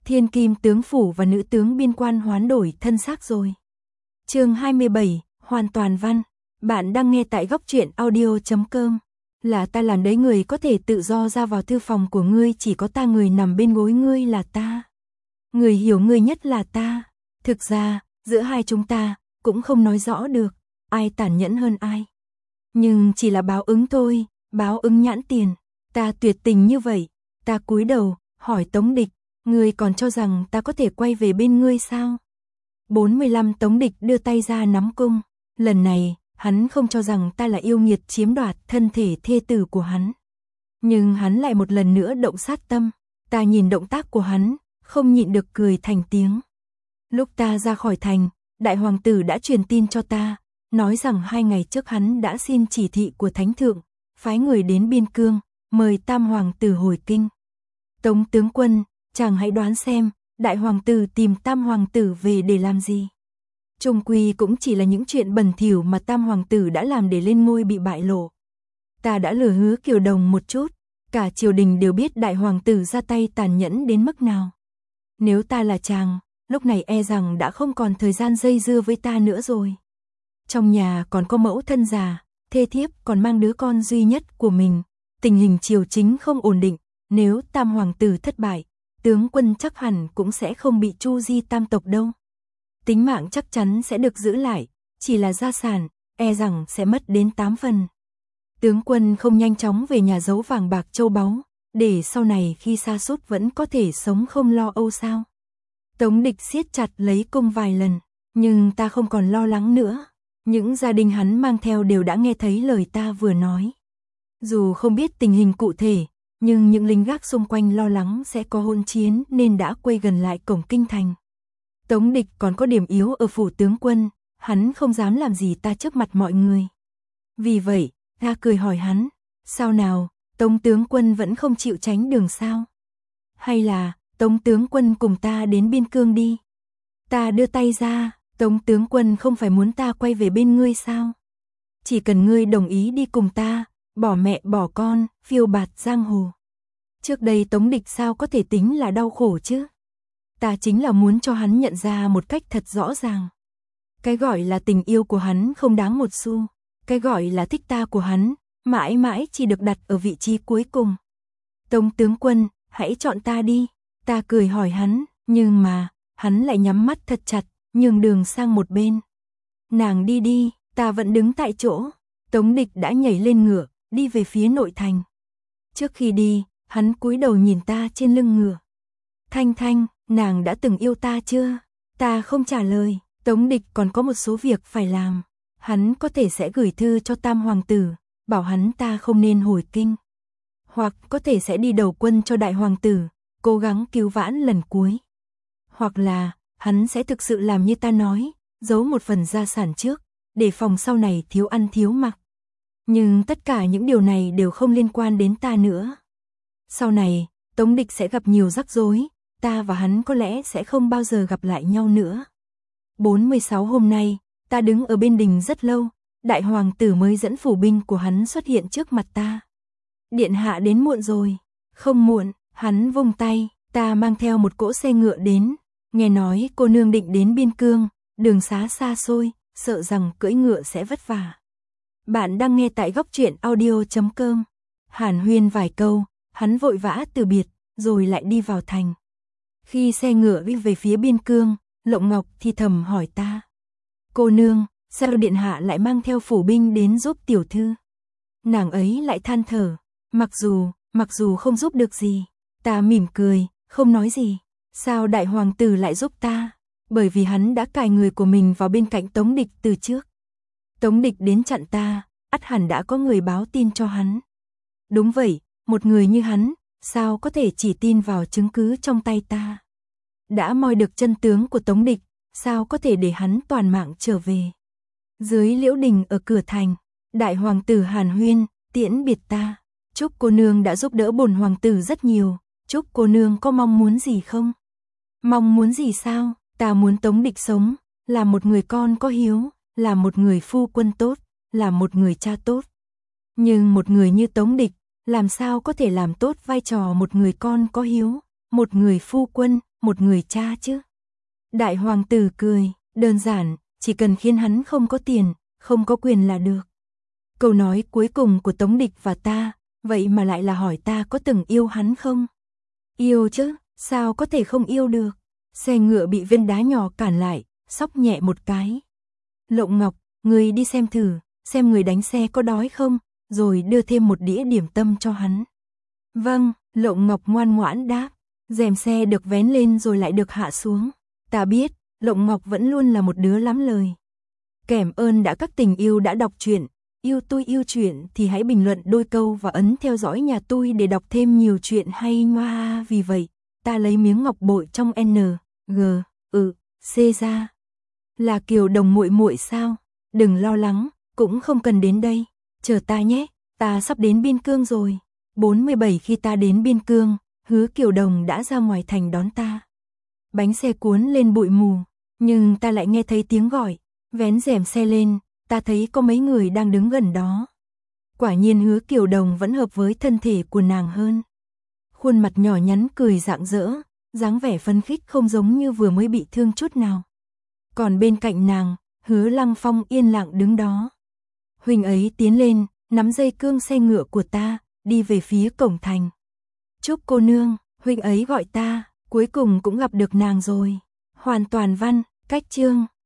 Thiên Kim tướng phủ và nữ tướng biên quan hoán đổi thân xác rồi. Chương 27, hoàn toàn văn. Bạn đang nghe tại góc truyện audio.com. Là ta làm đấy, người có thể tự do ra vào thư phòng của ngươi, chỉ có ta, người nằm bên gối ngươi là ta. Người hiểu ngươi nhất là ta. Thực ra, giữa hai chúng ta, cũng không nói rõ được, ai tàn nhẫn hơn ai. Nhưng chỉ là báo ứng thôi, báo ứng nhãn tiền. Ta tuyệt tình như vậy. Ta cúi đầu, hỏi Tống Địch, ngươi còn cho rằng ta có thể quay về bên ngươi sao? 45 Tống Địch đưa tay ra nắm cung. Lần này, hắn không cho rằng ta là yêu nghiệt chiếm đoạt thân thể thê tử của hắn. Nhưng hắn lại một lần nữa động sát tâm. Ta nhìn động tác của hắn, không nhịn được cười thành tiếng. Lúc ta ra khỏi thành, đại hoàng tử đã truyền tin cho ta, nói rằng 2 ngày trước hắn đã xin chỉ thị của thánh thượng, phái người đến biên cương, mời tam hoàng tử hồi kinh. Tống tướng quân, chàng hãy đoán xem, đại hoàng tử tìm tam hoàng tử về để làm gì? Chung quy cũng chỉ là những chuyện bẩn thỉu mà tam hoàng tử đã làm để lên ngôi bị bại lộ. Ta đã lừa hứa Kiều Đồng một chút, cả triều đình đều biết đại hoàng tử ra tay tàn nhẫn đến mức nào. Nếu ta là chàng, lúc này e rằng đã không còn thời gian dây dưa với ta nữa rồi. Trong nhà còn có mẫu thân già, thê thiếp còn mang đứa con duy nhất của mình, tình hình triều chính không ổn định, nếu tam hoàng tử thất bại, tướng quân chắc hẳn cũng sẽ không bị chu di tam tộc đâu. Tính mạng chắc chắn sẽ được giữ lại, chỉ là gia sản, e rằng sẽ mất đến 8 phần. Tướng quân không nhanh chóng về nhà giấu vàng bạc châu báu, để sau này khi sa sút vẫn có thể sống không lo âu sao? Tống Địch siết chặt lấy cung vài lần, nhưng ta không còn lo lắng nữa. Những gia đình hắn mang theo đều đã nghe thấy lời ta vừa nói. Dù không biết tình hình cụ thể, nhưng những lính gác xung quanh lo lắng sẽ có hỗn chiến nên đã quay gần lại cổng kinh thành. Tống Địch còn có điểm yếu ở phủ tướng quân, hắn không dám làm gì ta trước mặt mọi người. Vì vậy, ta cười hỏi hắn, sao nào, Tống tướng quân vẫn không chịu tránh đường sao? Hay là, Tống tướng quân cùng ta đến biên cương đi? Ta đưa tay ra, Tống tướng quân không phải muốn ta quay về bên ngươi sao? Chỉ cần ngươi đồng ý đi cùng ta, bỏ mẹ bỏ con, phiêu bạt giang hồ. Trước đây Tống Địch sao có thể tính là đau khổ chứ? Ta chính là muốn cho hắn nhận ra một cách thật rõ ràng. Cái gọi là tình yêu của hắn không đáng một xu. Cái gọi là thích ta của hắn, mãi mãi chỉ được đặt ở vị trí cuối cùng. Tống tướng quân, hãy chọn ta đi. Ta cười hỏi hắn, nhưng mà, hắn lại nhắm mắt thật chặt, nhường đường sang một bên. Nàng đi đi, ta vẫn đứng tại chỗ. Tống Địch đã nhảy lên ngựa, đi về phía nội thành. Trước khi đi, hắn cúi đầu nhìn ta trên lưng ngựa. Thanh Thanh, nàng đã từng yêu ta chưa? Ta không trả lời. Tống Địch còn có một số việc phải làm. Hắn có thể sẽ gửi thư cho tam hoàng tử, bảo hắn ta không nên hồi kinh. Hoặc có thể sẽ đi đầu quân cho đại hoàng tử, cố gắng cứu vãn lần cuối. Hoặc là, hắn sẽ thực sự làm như ta nói, giấu một phần gia sản trước, để phòng sau này thiếu ăn thiếu mặc. Nhưng tất cả những điều này đều không liên quan đến ta nữa. Sau này, Tống Địch sẽ gặp nhiều rắc rối, ta và hắn có lẽ sẽ không bao giờ gặp lại nhau nữa. 46 hôm nay, ta đứng ở bên đình rất lâu, đại hoàng tử mới dẫn phủ binh của hắn xuất hiện trước mặt ta. Điện hạ đến muộn rồi. Không muộn, hắn vung tay, ta mang theo một cỗ xe ngựa đến. Nghe nói cô nương định đến biên cương, đường xá xa xôi, sợ rằng cưỡi ngựa sẽ vất vả. Bạn đang nghe tại góc truyện audio.com. Hàn huyên vài câu, hắn vội vã từ biệt, rồi lại đi vào thành. Khi xe ngựa đi về phía biên cương, Lộng Ngọc thì thầm hỏi ta. Cô nương, sao điện hạ lại mang theo phủ binh đến giúp tiểu thư? Nàng ấy lại than thở, mặc dù không giúp được gì. Ta mỉm cười, không nói gì. Sao đại hoàng tử lại giúp ta? Bởi vì hắn đã cài người của mình vào bên cạnh Tống Địch từ trước. Tống Địch đến chặn ta, ắt hẳn đã có người báo tin cho hắn. Đúng vậy, một người như hắn, sao có thể chỉ tin vào chứng cứ trong tay ta? Đã moi được chân tướng của Tống Địch, sao có thể để hắn toàn mạng trở về? Dưới liễu đình ở cửa thành, đại hoàng tử Hàn huyên, tiễn biệt ta. Chúc cô nương đã giúp đỡ bổn hoàng tử rất nhiều, chúc cô nương có mong muốn gì không? Mong muốn gì sao? Ta muốn Tống Địch sống, là một người con có hiếu, là một người phu quân tốt, là một người cha tốt. Nhưng một người như Tống Địch, làm sao có thể làm tốt vai trò một người con có hiếu, một người phu quân, một người cha chứ? Đại hoàng tử cười, đơn giản, chỉ cần khiến hắn không có tiền, không có quyền là được. Câu nói cuối cùng của Tống Địch và ta, vậy mà lại là hỏi ta có từng yêu hắn không? Yêu chứ, sao có thể không yêu được? Xe ngựa bị viên đá nhỏ cản lại, xóc nhẹ một cái. Lộng Ngọc, người đi xem thử, xem người đánh xe có đói không, rồi đưa thêm một đĩa điểm tâm cho hắn. Vâng, Lộng Ngọc ngoan ngoãn đáp, rèm xe được vén lên rồi lại được hạ xuống. Ta biết, Lộng Ngọc vẫn luôn là một đứa lắm lời. Cảm ơn đã các tình yêu đã đọc truyện. Yêu tôi yêu truyện thì hãy bình luận đôi câu và ấn theo dõi nhà tôi để đọc thêm nhiều chuyện hay ngoa. Vì vậy, ta lấy miếng ngọc bội trong N, G, C ra. Là Kiều Đồng muội muội sao? Đừng lo lắng, cũng không cần đến đây. Chờ ta nhé, ta sắp đến Biên Cương rồi. 47 khi ta đến Biên Cương, Hứa Kiều Đồng đã ra ngoài thành đón ta. Bánh xe cuốn lên bụi mù, nhưng ta lại nghe thấy tiếng gọi. Vén rèm xe lên, ta thấy có mấy người đang đứng gần đó. Quả nhiên Hứa Kiều Đồng vẫn hợp với thân thể của nàng hơn. Khuôn mặt nhỏ nhắn cười rạng rỡ, dáng vẻ phấn khích không giống như vừa mới bị thương chút nào. Còn bên cạnh nàng, Hứa Lăng Phong yên lặng đứng đó. Huynh ấy tiến lên, nắm dây cương xe ngựa của ta, đi về phía cổng thành. Chúc cô nương, huynh ấy gọi ta, cuối cùng cũng gặp được nàng rồi. Hoàn toàn văn, cách chương.